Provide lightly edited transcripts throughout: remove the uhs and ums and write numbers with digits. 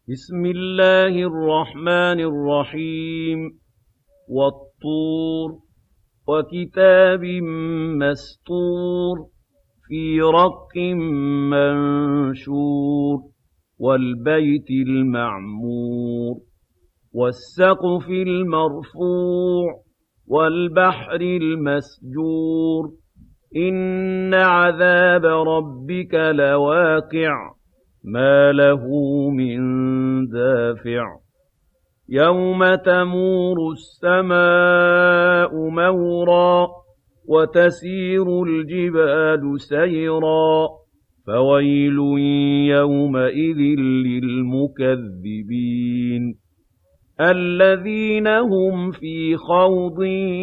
بسم الله الرحمن الرحيم والطور وكتاب مسطور في رق منشور والبيت المعمور والسقف المرفوع والبحر المسجور إن عذاب ربك لواقع ما له من دافع يوم تمور السماء مورا وتسير الجبال سيرا فويل يومئذ للمكذبين الذين هم في خوض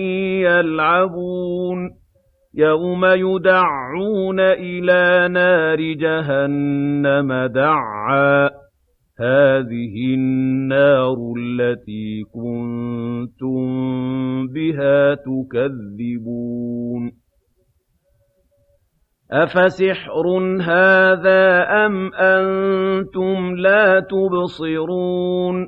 يلعبون يوم يدعون إلى نار جهنم دعا هذه النار التي كنتم بها تكذبون أفسحر هذا أم أنتم لا تبصرون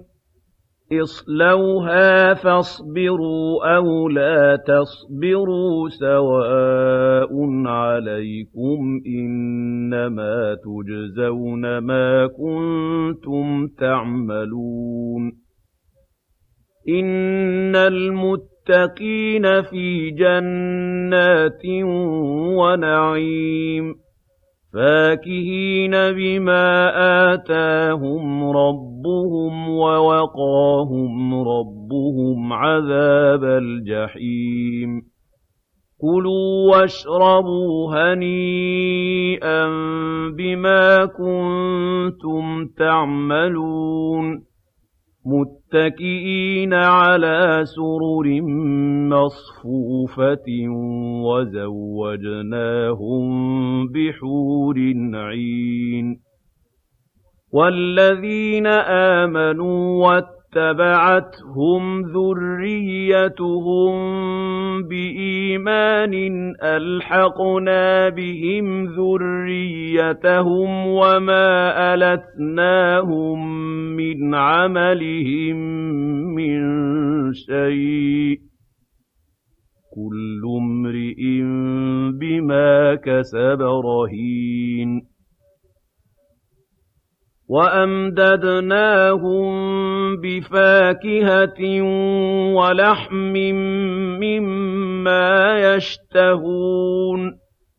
اصلوها فاصبروا أو لا تصبروا سواء عليكم إنما تجزون ما كنتم تعملون إن المتقين في جنات ونعيم فاكهين بما آتاهم ربهم ووقاهم ربهم عذاب الجحيم كلوا واشربوا هنيئا بما كنتم تعملون متكئين على سرر مصفوفة وزوجناهم بحور عين والذين آمنوا واتبعتهم ذريتهم بإيمان ألحقنا بهم ذريتهم وما ألتناهم من عملهم من شيء كل امرئ بما كسب رهين وأمددناهم بفاكهة ولحم مما يشتهون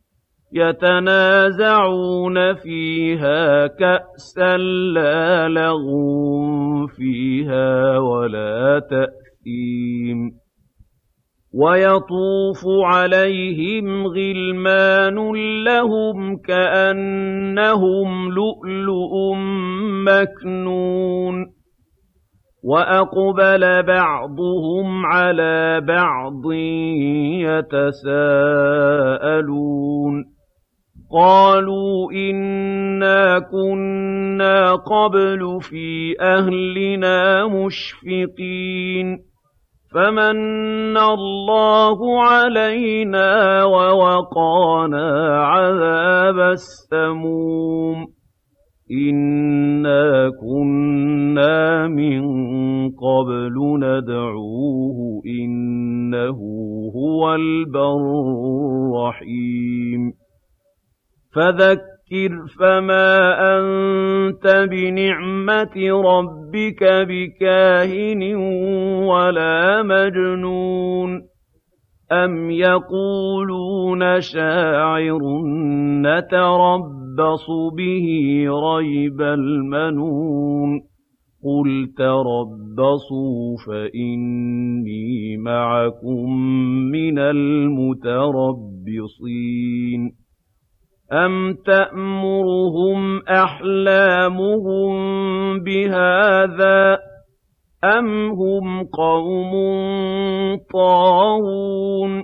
يتنازعون فيها كأسا لا لغو فيها ولا تأثيم ويطوف عليهم غلمان لهم كأنهم لؤلؤ مكنون وأقبل بعضهم على بعض يتساءلون قالوا إنا كنا قبل في أهلنا مشفقين فمن الله علينا ووقانا عذاب السموم إنا كنا من قبل ندعوه إنه هو البر الرحيم فذكر فما أنت بنعمة ربك بكاهن ولا مجنون أم يقولون شاعر نتربص به ريب المنون قل تربصوا فإني معكم من المتربصين أم تأمرهم أحلامهم بهذا أم هم قوم طاغون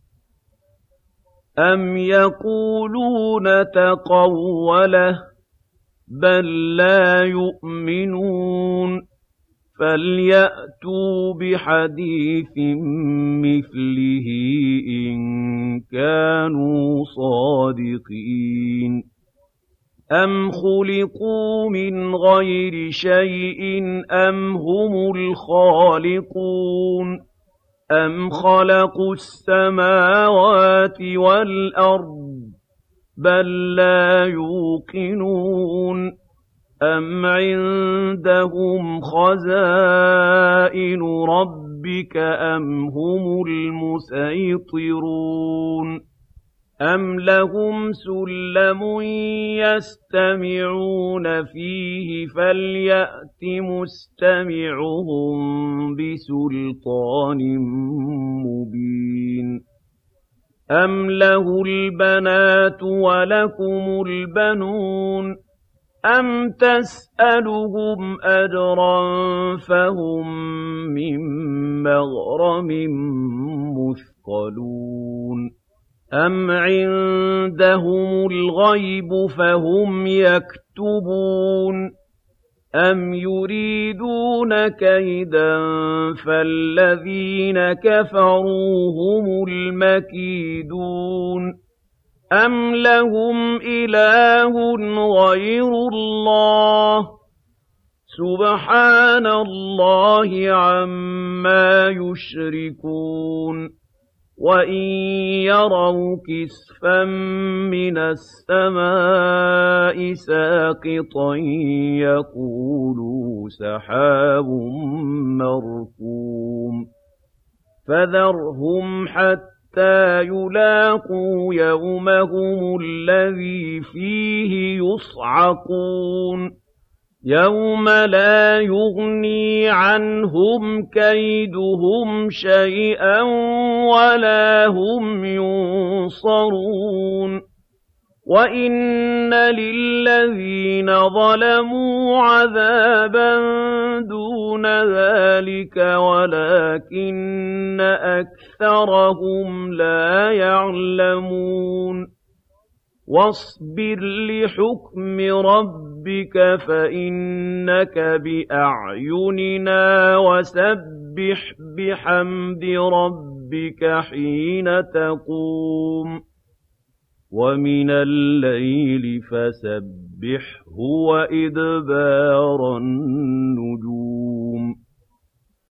أم يقولون تقوله بل لا يؤمنون فليأتوا بحديث مثله إن كانوا صادقين أَمْ خُلِقُوا مِنْ غَيْرِ شَيْءٍ أَمْ هُمُ الْخَالِقُونَ أَمْ خَلَقُوا السَّمَاوَاتِ وَالْأَرْضَ بَل لَّا يُوقِنُونَ أَمْ عِندَهُمْ خَزَائِنُ رَبِّكَ أَمْ هُمُ الْمُصَيْطِرُونَ أَمْ لَهُمْ سُلَّمٌ يَسْتَمِعُونَ فِيهِ فَلْيَأْتِ مُسْتَمِعُهُم بِسُلْطَانٍ مُّبِينٍ أَمْ لَهُ الْبَنَاتُ وَلَكُمُ الْبَنُونَ أَمْ تَسْأَلُهُمْ أَجْرًا فَهُم مِّن مَّغْرَمٍ مُّثْقَلُونَ أَمْ عِندَهُمُ الْغَيْبُ فَهُمْ يَكْتُبُونَ أَمْ يُرِيدُونَ كَيْدًا فَالَّذِينَ كَفَرُوا هُمُ الْمَكِيدُونَ أَمْ لَهُمْ إِلَٰهٌ غَيْرُ اللَّهِ سُبْحَانَ اللَّهِ عَمَّا يُشْرِكُونَ وَإِن يَرَوْا كِسْفًا مِّنَ السَّمَاءِ سَاقِطًا يَقُولُوا سَحَابٌ مَّرْكُومٌ فَذَرْهُمْ حَتَّىٰ يُلَاقُوا يَوْمَهُمُ الَّذِي فِيهِ يُصْعَقُونَ يَوْمَ لَا يُغْنِي عَنْهُمْ كَيْدُهُمْ شَيْئًا وَلَا هُمْ يُنصَرُونَ وَإِنَّ لِلَّذِينَ ظَلَمُوا عَذَابًا دُونَ ذَٰلِكَ وَلَٰكِنَّ أَكْثَرَهُمْ لَا يَعْلَمُونَ وَاصْبِرْ لِحُكْمِ رَبِّكَ فَإِنَّكَ بِأَعْيُنِنَا وَسَبِّحْ بِحَمْدِ رَبِّكَ حِينَ تَقُومُ وَمِنَ اللَّيْلِ فَسَبِّحْهُ وَإِدْبَارَ النُّجُومِ